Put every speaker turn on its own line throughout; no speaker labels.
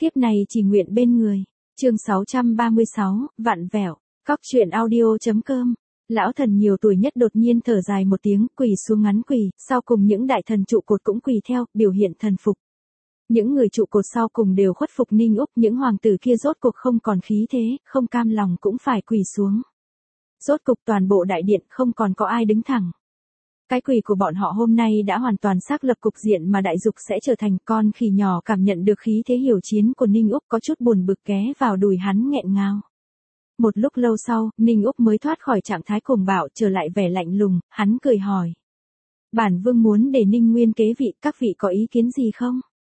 Kiếp này chỉ nguyện bên người. Chương 636, vặn vẹo. Cóc truyện audio.com. Lão thần nhiều tuổi nhất đột nhiên thở dài một tiếng, quỳ xuống ngắn quỳ, sau cùng những đại thần trụ cột cũng quỳ theo, biểu hiện thần phục. Những người trụ cột sau cùng đều khuất phục Ninh Úc, những hoàng tử kia rốt cuộc không còn khí thế, không cam lòng cũng phải quỳ xuống. Rốt cục toàn bộ đại điện không còn có ai đứng thẳng. Cái quỳ của bọn họ hôm nay đã hoàn toàn xác lập cục diện mà đại dục sẽ trở thành. Con khỉ nhỏ cảm nhận được khí thế hiểu chiến của Ninh Úc có chút buồn bực ghé vào đùi hắn nghẹn ngào. Một lúc lâu sau, Ninh Úc mới thoát khỏi trạng thái cuồng bạo trở lại vẻ lạnh lùng, hắn cười hỏi. Bản vương muốn để Ninh Nguyên kế vị, các vị có ý kiến gì không?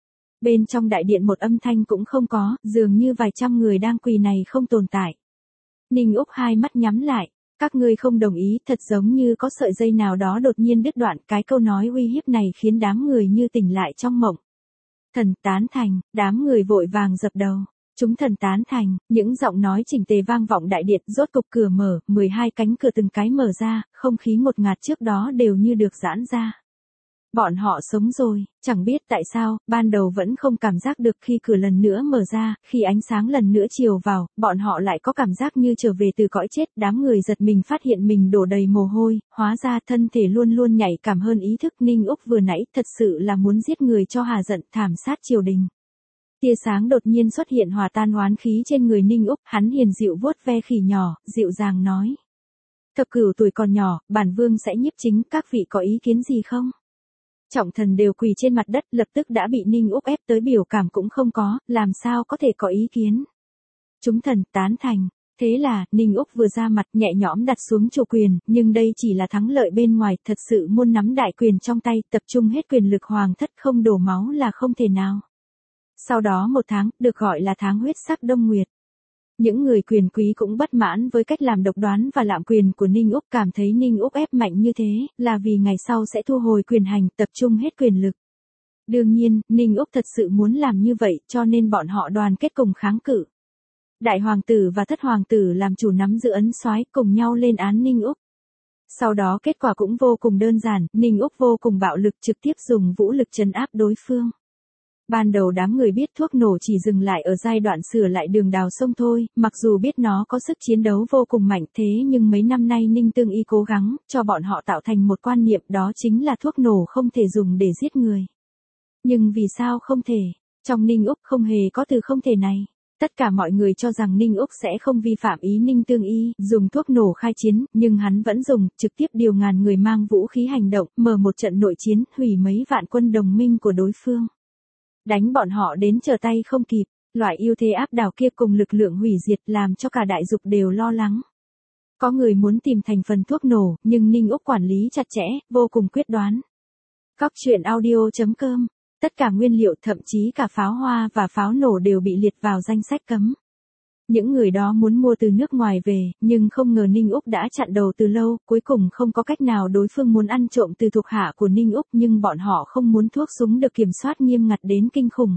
Bên trong đại điện một âm thanh cũng không có, dường như vài trăm người đang quỳ này không tồn tại. Ninh Úc hai mắt nhắm lại. Các ngươi không đồng ý, thật giống như có sợi dây nào đó đột nhiên đứt đoạn. Cái câu nói uy hiếp này khiến đám người như tỉnh lại trong mộng. Thần tán thành, đám người vội vàng dập đầu. Chúng thần tán thành, những giọng nói chỉnh tề vang vọng đại điện. Rốt cục cửa mở, 12 cánh cửa từng cái mở ra, không khí ngột ngạt trước đó đều như được giãn ra. Bọn họ sống rồi, chẳng biết tại sao, ban đầu vẫn không cảm giác được khi cửa lần nữa mở ra, khi ánh sáng lần nữa chiều vào, bọn họ lại có cảm giác như trở về từ cõi chết. Đám người giật mình phát hiện mình đổ đầy mồ hôi, hóa ra thân thể luôn luôn nhạy cảm hơn ý thức. Ninh Úc vừa nãy thật sự là muốn giết người cho hà giận, thảm sát triều đình. Tia sáng đột nhiên xuất hiện hòa tan oán khí trên người Ninh Úc, hắn hiền dịu vuốt ve khỉ nhỏ, dịu dàng nói. Thập cửu tuổi còn nhỏ, bản vương sẽ nhiếp chính, các vị có ý kiến gì không? Trọng thần đều quỳ trên mặt đất, lập tức đã bị Ninh Úc ép tới biểu cảm cũng không có, làm sao có thể có ý kiến. Chúng thần tán thành. Thế là, Ninh Úc vừa ra mặt nhẹ nhõm đặt xuống chủ quyền, nhưng đây chỉ là thắng lợi bên ngoài, thật sự muốn nắm đại quyền trong tay, tập trung hết quyền lực hoàng thất không đổ máu là không thể nào. Sau đó một tháng, được gọi là tháng huyết sắc Đông Nguyệt. Những người quyền quý cũng bất mãn với cách làm độc đoán và lạm quyền của Ninh Úc, cảm thấy Ninh Úc ép mạnh như thế, là vì ngày sau sẽ thu hồi quyền hành, tập trung hết quyền lực. Đương nhiên, Ninh Úc thật sự muốn làm như vậy, cho nên bọn họ đoàn kết cùng kháng cự. Đại hoàng tử và thất hoàng tử làm chủ nắm giữ ấn soái, cùng nhau lên án Ninh Úc. Sau đó kết quả cũng vô cùng đơn giản, Ninh Úc vô cùng bạo lực, trực tiếp dùng vũ lực trấn áp đối phương. Ban đầu đám người biết thuốc nổ chỉ dừng lại ở giai đoạn sửa lại đường đào sông thôi, mặc dù biết nó có sức chiến đấu vô cùng mạnh, thế nhưng mấy năm nay Ninh Tương Y cố gắng cho bọn họ tạo thành một quan niệm, đó chính là thuốc nổ không thể dùng để giết người. Nhưng vì sao không thể? Trong Ninh Úc không hề có từ không thể này. Tất cả mọi người cho rằng Ninh Úc sẽ không vi phạm ý Ninh Tương Y, dùng thuốc nổ khai chiến, nhưng hắn vẫn dùng, trực tiếp điều ngàn người mang vũ khí hành động, mở một trận nội chiến, hủy mấy vạn quân đồng minh của đối phương. Đánh bọn họ đến trở tay không kịp, loại ưu thế áp đảo kia cùng lực lượng hủy diệt làm cho cả đại dục đều lo lắng. Có người muốn tìm thành phần thuốc nổ, nhưng Ninh Úc quản lý chặt chẽ, vô cùng quyết đoán. Cóc truyện audio.com. Tất cả nguyên liệu, thậm chí cả pháo hoa và pháo nổ đều bị liệt vào danh sách cấm. Những người đó muốn mua từ nước ngoài về, nhưng không ngờ Ninh Úc đã chặn đầu từ lâu, cuối cùng không có cách nào, đối phương muốn ăn trộm từ thuộc hạ của Ninh Úc, nhưng bọn họ không muốn thuốc súng được kiểm soát nghiêm ngặt đến kinh khủng.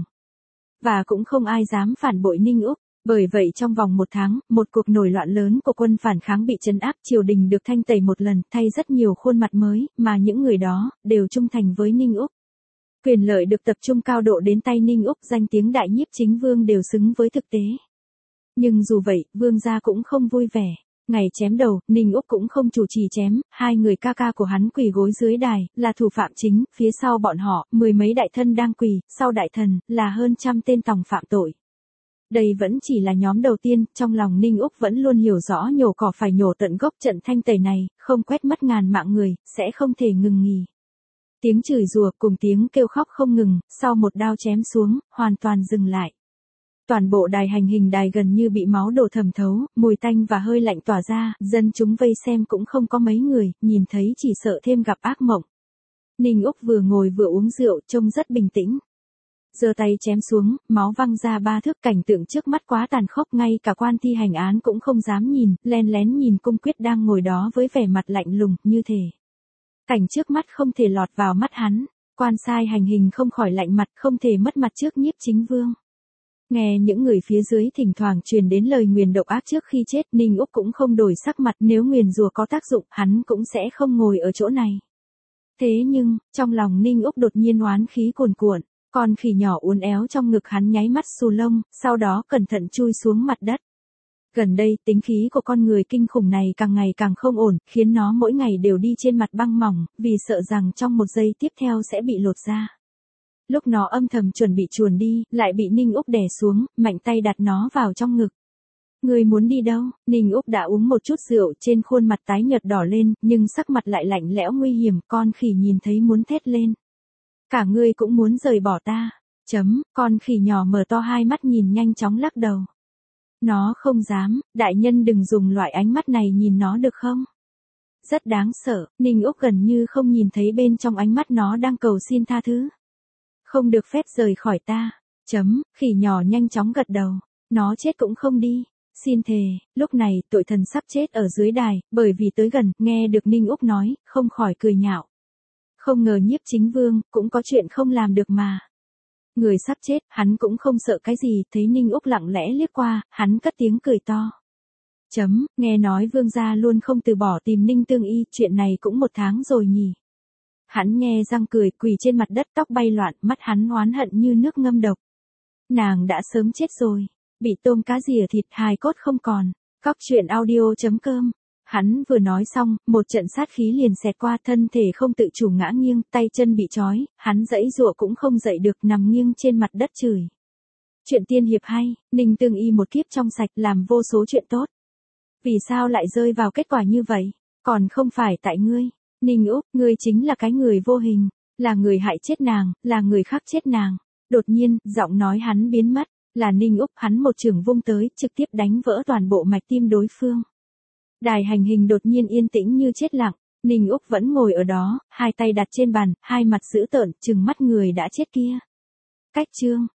Và cũng không ai dám phản bội Ninh Úc, bởi vậy trong vòng một tháng, một cuộc nổi loạn lớn của quân phản kháng bị trấn áp, triều đình được thanh tẩy một lần, thay rất nhiều khuôn mặt mới, mà những người đó, đều trung thành với Ninh Úc. Quyền lợi được tập trung cao độ đến tay Ninh Úc, danh tiếng đại nhiếp chính vương đều xứng với thực tế. Nhưng dù vậy, vương gia cũng không vui vẻ. Ngày chém đầu, Ninh Úc cũng không chủ trì chém, hai người ca ca của hắn quỳ gối dưới đài, là thủ phạm chính, phía sau bọn họ, mười mấy đại thân đang quỳ, sau đại thần, là hơn trăm tên tòng phạm tội. Đây vẫn chỉ là nhóm đầu tiên, trong lòng Ninh Úc vẫn luôn hiểu rõ nhổ cỏ phải nhổ tận gốc, trận thanh tẩy này, không quét mất ngàn mạng người, sẽ không thể ngừng nghỉ. Tiếng chửi rủa cùng tiếng kêu khóc không ngừng, sau một đao chém xuống, hoàn toàn dừng lại. Toàn bộ đài hành hình đài gần như bị máu đổ thẩm thấu, mùi tanh và hơi lạnh tỏa ra, dân chúng vây xem cũng không có mấy người, nhìn thấy chỉ sợ thêm gặp ác mộng. Ninh Úc vừa ngồi vừa uống rượu, trông rất bình tĩnh. Giơ tay chém xuống, máu văng ra 3 thước, cảnh tượng trước mắt quá tàn khốc, ngay cả quan thi hành án cũng không dám nhìn, len lén nhìn Cung Quyết đang ngồi đó với vẻ mặt lạnh lùng, như thể cảnh trước mắt không thể lọt vào mắt hắn, quan sai hành hình không khỏi lạnh mặt, không thể mất mặt trước nhiếp chính vương. Nghe những người phía dưới thỉnh thoảng truyền đến lời nguyền độc ác trước khi chết, Ninh Úc cũng không đổi sắc mặt, nếu nguyền rủa có tác dụng, hắn cũng sẽ không ngồi ở chỗ này. Thế nhưng, trong lòng Ninh Úc đột nhiên oán khí cuồn cuộn. Con khỉ nhỏ uốn éo trong ngực hắn nháy mắt xù lông, sau đó cẩn thận chui xuống mặt đất. Gần đây, tính khí của con người kinh khủng này càng ngày càng không ổn, khiến nó mỗi ngày đều đi trên mặt băng mỏng, vì sợ rằng trong một giây tiếp theo sẽ bị lột ra. Lúc nó âm thầm chuẩn bị chuồn đi, lại bị Ninh Úc đè xuống, mạnh tay đặt nó vào trong ngực. Người muốn đi đâu? Ninh Úc đã uống một chút rượu, trên khuôn mặt tái nhợt đỏ lên, nhưng sắc mặt lại lạnh lẽo nguy hiểm, con khỉ nhìn thấy muốn thét lên. Cả ngươi cũng muốn rời bỏ ta. Con khỉ nhỏ mở to hai mắt nhìn nhanh chóng lắc đầu. Nó không dám, đại nhân đừng dùng loại ánh mắt này nhìn nó được không? Rất đáng sợ, Ninh Úc gần như không nhìn thấy bên trong ánh mắt nó đang cầu xin tha thứ. Không được phép rời khỏi ta. Khỉ nhỏ nhanh chóng gật đầu. Nó chết cũng không đi. Xin thề, lúc này tội thần sắp chết ở dưới đài, bởi vì tới gần, nghe được Ninh Úc nói, không khỏi cười nhạo. Không ngờ Nhiếp Chính Vương, cũng có chuyện không làm được mà. Người sắp chết, hắn cũng không sợ cái gì, thấy Ninh Úc lặng lẽ liếc qua, hắn cất tiếng cười to. Nghe nói Vương gia luôn không từ bỏ tìm Ninh Tương Y, chuyện này cũng 1 tháng rồi nhỉ. Hắn nghe răng cười, quỳ trên mặt đất, tóc bay loạn, mắt hắn oán hận như nước ngâm độc. Nàng đã sớm chết rồi, bị tôm cá rỉa thịt, hài cốt không còn. Cóc truyện audio.com. Hắn vừa nói xong, một trận sát khí liền xẹt qua, thân thể không tự chủ ngã nghiêng, tay chân bị trói, hắn giãy giụa cũng không dậy được, nằm nghiêng trên mặt đất chửi. Chuyện tiên hiệp hay, Ninh Tương Y một kiếp trong sạch, làm vô số chuyện tốt. Vì sao lại rơi vào kết quả như vậy? Còn không phải tại ngươi. Ninh Úc, ngươi chính là cái người vô hình, là người hại chết nàng, là người khác chết nàng. Đột nhiên, giọng nói hắn biến mất, là Ninh Úc, hắn một chưởng vung tới, trực tiếp đánh vỡ toàn bộ mạch tim đối phương. Đài hành hình đột nhiên yên tĩnh như chết lặng, Ninh Úc vẫn ngồi ở đó, hai tay đặt trên bàn, hai mặt dữ tợn, trừng mắt người đã chết kia. Cách chương